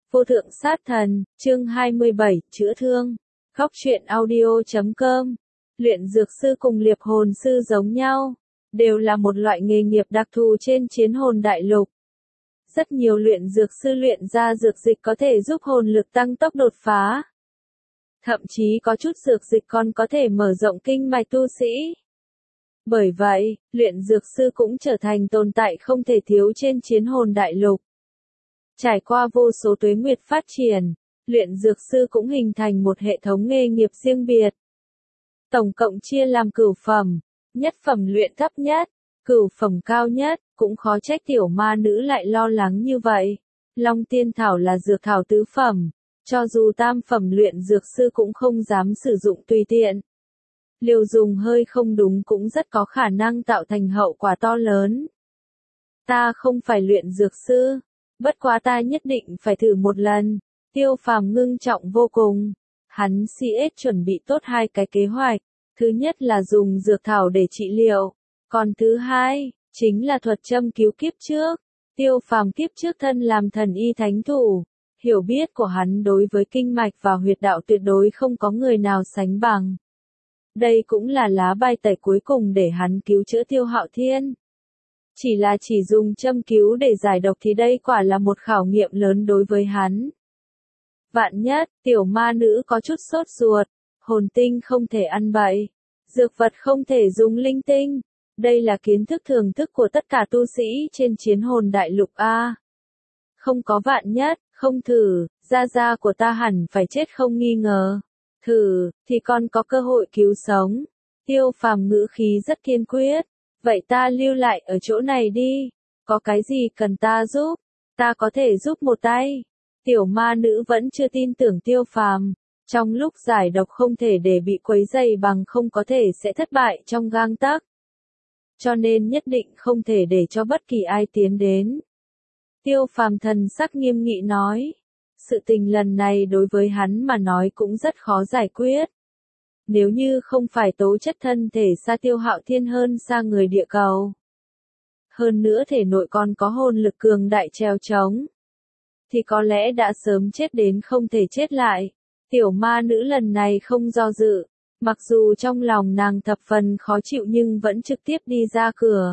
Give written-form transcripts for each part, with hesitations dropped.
Vô thượng sát thần, chương 27, chữa thương. Góc truyện audio.com. Luyện dược sư cùng liệp hồn sư giống nhau, đều là một loại nghề nghiệp đặc thù trên chiến hồn đại lục. Rất nhiều luyện dược sư luyện ra dược dịch có thể giúp hồn lực tăng tốc đột phá. Thậm chí có chút dược dịch còn có thể mở rộng kinh mạch tu sĩ. Bởi vậy, luyện dược sư cũng trở thành tồn tại không thể thiếu trên chiến hồn đại lục. Trải qua vô số tuế nguyệt phát triển, luyện dược sư cũng hình thành một hệ thống nghề nghiệp riêng biệt. Tổng cộng chia làm cửu phẩm, nhất phẩm luyện thấp nhất, cửu phẩm cao nhất, cũng khó trách tiểu ma nữ lại lo lắng như vậy. Long tiên thảo là dược thảo tứ phẩm, cho dù tam phẩm luyện dược sư cũng không dám sử dụng tùy tiện. Liều dùng hơi không đúng cũng rất có khả năng tạo thành hậu quả to lớn. Ta không phải luyện dược sư, bất quá ta nhất định phải thử một lần. Tiêu Phàm ngưng trọng vô cùng. Hắn CS chuẩn bị tốt hai cái kế hoạch. Thứ nhất là dùng dược thảo để trị liệu. Còn thứ hai, chính là thuật châm cứu kiếp trước. Tiêu Phàm kiếp trước thân làm thần y thánh thủ. Hiểu biết của hắn đối với kinh mạch và huyệt đạo tuyệt đối không có người nào sánh bằng. Đây cũng là lá bài tẩy cuối cùng để hắn cứu chữa Tiêu Hạo Thiên. Chỉ dùng châm cứu để giải độc thì đây quả là một khảo nghiệm lớn đối với hắn. Vạn nhất, tiểu ma nữ có chút sốt ruột, hồn tinh không thể ăn bậy, dược vật không thể dùng linh tinh. Đây là kiến thức thường thức của tất cả tu sĩ trên chiến hồn đại lục A. Không có vạn nhất, không thử, gia của ta hẳn phải chết không nghi ngờ. Thử, thì còn có cơ hội cứu sống. Tiêu Phàm ngữ khí rất kiên quyết. Vậy ta lưu lại ở chỗ này đi. Có cái gì cần ta giúp? Ta có thể giúp một tay. Tiểu ma nữ vẫn chưa tin tưởng Tiêu Phàm. Trong lúc giải độc không thể để bị quấy rầy bằng không có thể sẽ thất bại trong gang tấc. Cho nên nhất định không thể để cho bất kỳ ai tiến đến. Tiêu Phàm thần sắc nghiêm nghị nói. Sự tình lần này đối với hắn mà nói cũng rất khó giải quyết. Nếu như không phải tố chất thân thể xa Tiêu Hạo Thiên hơn xa người địa cầu. Hơn nữa thể nội còn có hồn lực cường đại treo trống. Thì có lẽ đã sớm chết đến không thể chết lại. Tiểu ma nữ lần này không do dự. Mặc dù trong lòng nàng thập phần khó chịu nhưng vẫn trực tiếp đi ra cửa.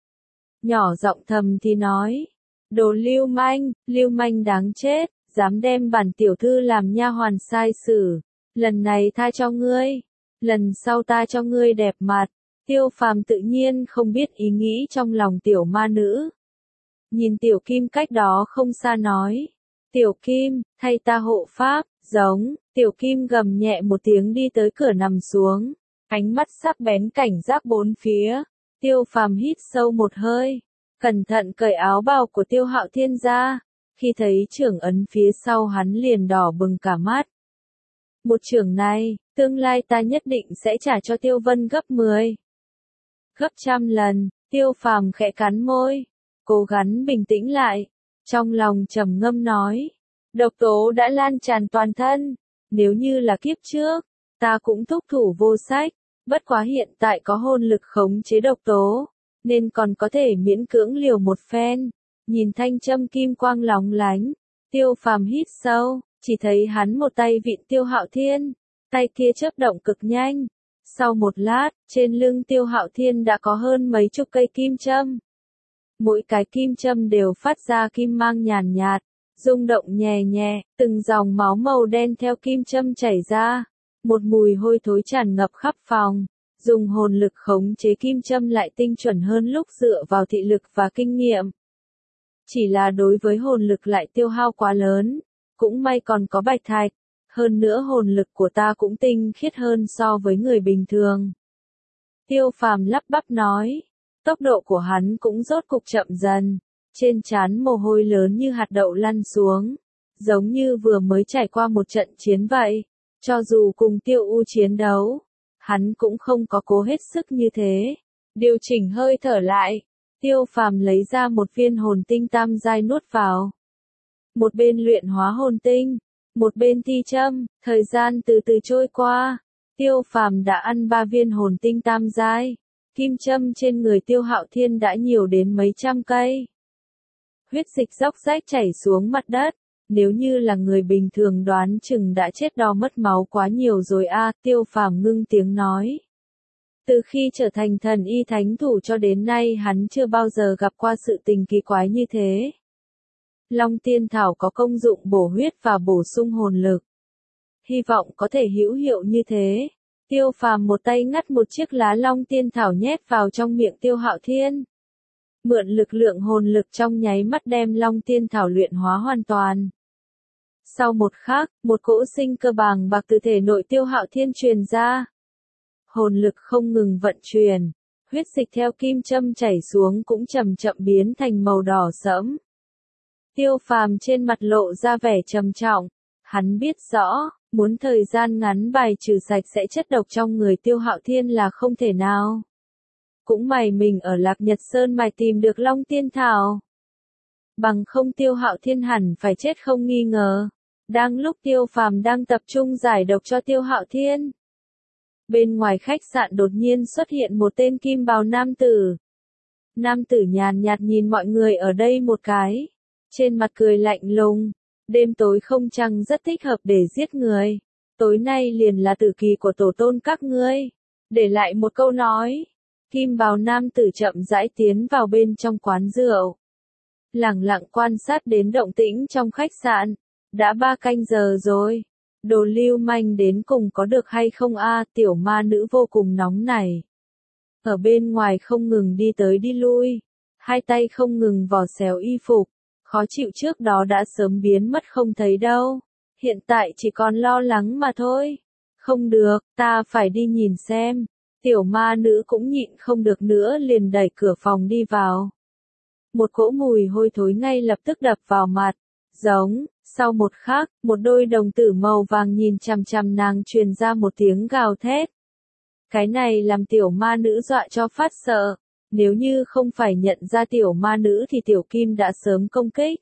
Nhỏ giọng thầm thì nói. Đồ lưu manh đáng chết. Dám đem bản tiểu thư làm nha hoàn sai sử. Lần này tha cho ngươi. Lần sau ta cho ngươi đẹp mặt. Tiêu Phàm tự nhiên không biết ý nghĩ trong lòng tiểu ma nữ. Nhìn tiểu kim cách đó không xa nói. Tiểu kim, thay ta hộ pháp, giống. Tiểu kim gầm nhẹ một tiếng đi tới cửa nằm xuống. Ánh mắt sắc bén cảnh giác bốn phía. Tiêu Phàm hít sâu một hơi. Cẩn thận cởi áo bào của Tiêu Hạo Thiên ra. Khi thấy trưởng ấn phía sau hắn liền đỏ bừng cả mắt. Một trưởng này, tương lai ta nhất định sẽ trả cho Tiêu Vân gấp 10. Gấp trăm lần, Tiêu Phàm khẽ cắn môi. Cố gắng bình tĩnh lại. Trong lòng trầm ngâm nói. Độc tố đã lan tràn toàn thân. Nếu như là kiếp trước, ta cũng thúc thủ vô sách. Bất quá hiện tại có hồn lực khống chế độc tố. Nên còn có thể miễn cưỡng liều một phen. Nhìn thanh châm kim quang lóng lánh. Tiêu Phàm hít sâu. Chỉ thấy hắn một tay vịn Tiêu Hạo Thiên. Tay kia chớp động cực nhanh. Sau một lát, trên lưng Tiêu Hạo Thiên đã có hơn mấy chục cây kim châm. Mỗi cái kim châm đều phát ra kim mang nhàn nhạt, rung động nhẹ nhẹ, từng dòng máu màu đen theo kim châm chảy ra. Một mùi hôi thối tràn ngập khắp phòng. Dùng hồn lực khống chế kim châm lại tinh chuẩn hơn lúc dựa vào thị lực và kinh nghiệm. Chỉ là đối với hồn lực lại tiêu hao quá lớn. Cũng may còn có bạch thạch. Hơn nữa hồn lực của ta cũng tinh khiết hơn so với người bình thường. Tiêu Phàm lắp bắp nói. Tốc độ của hắn cũng rốt cục chậm dần. Trên trán mồ hôi lớn như hạt đậu lăn xuống. Giống như vừa mới trải qua một trận chiến vậy. Cho dù cùng Tiêu U chiến đấu, hắn cũng không có cố hết sức như thế. Điều chỉnh hơi thở lại. Tiêu Phàm lấy ra một viên hồn tinh tam giai nuốt vào. Một bên luyện hóa hồn tinh, một bên thi châm, thời gian từ từ trôi qua. Tiêu Phàm đã ăn 3 viên hồn tinh tam giai. Kim châm trên người Tiêu Hạo Thiên đã nhiều đến mấy trăm cây. Huyết dịch róc rách chảy xuống mặt đất. Nếu như là người bình thường đoán chừng đã chết đau mất máu quá nhiều rồi a. Tiêu Phàm ngưng tiếng nói. Từ khi trở thành thần y thánh thủ cho đến nay hắn chưa bao giờ gặp qua sự tình kỳ quái như thế. Long tiên thảo có công dụng bổ huyết và bổ sung hồn lực. Hy vọng có thể hữu hiệu như thế. Tiêu Phàm một tay ngắt một chiếc lá long tiên thảo nhét vào trong miệng Tiêu Hạo Thiên. Mượn lực lượng hồn lực trong nháy mắt đem long tiên thảo luyện hóa hoàn toàn. Sau một khắc, một cỗ sinh cơ bàng bạc từ thể nội Tiêu Hạo Thiên truyền ra. Hồn lực không ngừng vận chuyển, huyết dịch theo kim châm chảy xuống cũng chậm chậm biến thành màu đỏ sẫm. Tiêu Phàm trên mặt lộ ra vẻ trầm trọng, hắn biết rõ, muốn thời gian ngắn bài trừ sạch sẽ chất độc trong người Tiêu Hạo Thiên là không thể nào. Cũng may mình ở Lạc Nhật Sơn mạch tìm được Long Tiên Thảo. Bằng không Tiêu Hạo Thiên hẳn phải chết không nghi ngờ. Đang lúc Tiêu Phàm đang tập trung giải độc cho Tiêu Hạo Thiên. Bên ngoài khách sạn đột nhiên xuất hiện một tên kim bào nam tử. Nam tử nhàn nhạt nhìn mọi người ở đây một cái. Trên mặt cười lạnh lùng. Đêm tối không trăng rất thích hợp để giết người. Tối nay liền là tử kỳ của tổ tôn các ngươi. Để lại một câu nói. Kim bào nam tử chậm rãi tiến vào bên trong quán rượu. Lẳng lặng quan sát đến động tĩnh trong khách sạn. Đã 3 canh giờ rồi. Đồ lưu manh đến cùng có được hay không a? Tiểu ma nữ vô cùng nóng này. Ở bên ngoài không ngừng đi tới đi lui. Hai tay không ngừng vò xéo y phục. Khó chịu trước đó đã sớm biến mất không thấy đâu. Hiện tại chỉ còn lo lắng mà thôi. Không được, ta phải đi nhìn xem. Tiểu ma nữ cũng nhịn không được nữa liền đẩy cửa phòng đi vào. Một cỗ mùi hôi thối ngay lập tức đập vào mặt. Giống, sau một khắc, một đôi đồng tử màu vàng nhìn chằm chằm nàng truyền ra một tiếng gào thét. Cái này làm tiểu ma nữ dọa cho phát sợ. Nếu như không phải nhận ra tiểu ma nữ thì tiểu kim đã sớm công kích.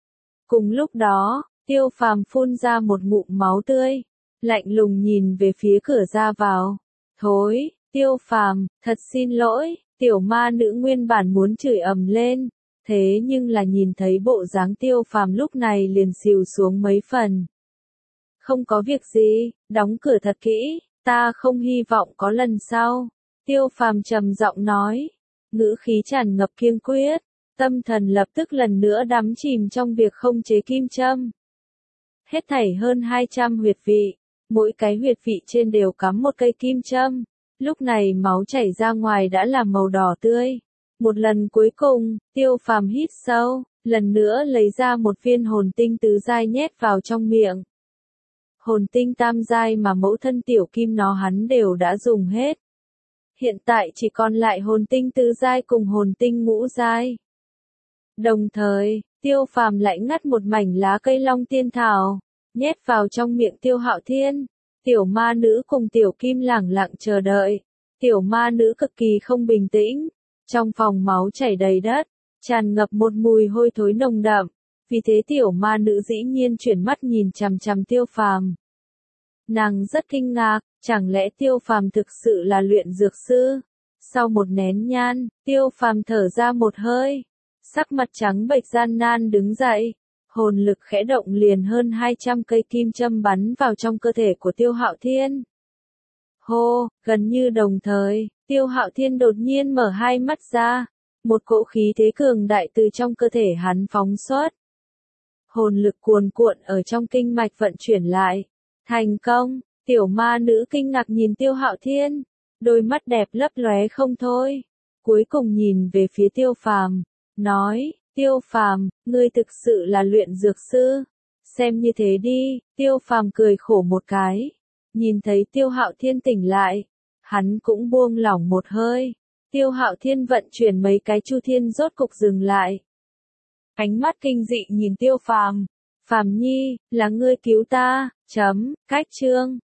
Cùng lúc đó, Tiêu Phàm phun ra một ngụm máu tươi. Lạnh lùng nhìn về phía cửa ra vào. Thối, Tiêu Phàm, thật xin lỗi, tiểu ma nữ nguyên bản muốn chửi ầm lên. Thế nhưng là nhìn thấy bộ dáng Tiêu Phàm lúc này liền xìu xuống mấy phần. Không có việc gì, đóng cửa thật kỹ, ta không hy vọng có lần sau. Tiêu Phàm trầm giọng nói, ngữ khí tràn ngập kiên quyết, tâm thần lập tức lần nữa đắm chìm trong việc không chế kim châm. Hết thảy hơn 200 huyệt vị, mỗi cái huyệt vị trên đều cắm một cây kim châm. Lúc này máu chảy ra ngoài đã là màu đỏ tươi. Một lần cuối cùng, Tiêu Phàm hít sâu, lần nữa lấy ra một viên hồn tinh tứ giai nhét vào trong miệng. Hồn tinh tam giai mà mẫu thân tiểu kim nó hắn đều đã dùng hết. Hiện tại chỉ còn lại hồn tinh tứ giai cùng hồn tinh ngũ giai. Đồng thời, Tiêu Phàm lại ngắt một mảnh lá cây long tiên thảo, nhét vào trong miệng Tiêu Hạo Thiên. Tiểu ma nữ cùng tiểu kim lẳng lặng chờ đợi. Tiểu ma nữ cực kỳ không bình tĩnh. Trong phòng máu chảy đầy đất, tràn ngập một mùi hôi thối nồng đậm. Vì thế tiểu ma nữ dĩ nhiên chuyển mắt nhìn chằm chằm Tiêu Phàm. Nàng rất kinh ngạc, chẳng lẽ Tiêu Phàm thực sự là luyện dược sư? Sau một nén nhang, Tiêu Phàm thở ra một hơi. Sắc mặt trắng bệch gian nan đứng dậy. Hồn lực khẽ động liền hơn 200 cây kim châm bắn vào trong cơ thể của Tiêu Hạo Thiên. Hô, gần như đồng thời, Tiêu Hạo Thiên đột nhiên mở hai mắt ra. Một cỗ khí thế cường đại từ trong cơ thể hắn phóng xuất. Hồn lực cuồn cuộn ở trong kinh mạch vận chuyển lại. Thành công, tiểu ma nữ kinh ngạc nhìn Tiêu Hạo Thiên. Đôi mắt đẹp lấp lóe không thôi. Cuối cùng nhìn về phía Tiêu Phàm, nói, Tiêu Phàm, ngươi thực sự là luyện dược sư. Xem như thế đi, Tiêu Phàm cười khổ một cái. Nhìn thấy Tiêu Hạo Thiên tỉnh lại, hắn cũng buông lỏng một hơi. Tiêu Hạo Thiên vận chuyển mấy cái chu thiên rốt cục dừng lại. Ánh mắt kinh dị nhìn Tiêu Phàm. Phàm nhi, là ngươi cứu ta, cách chương.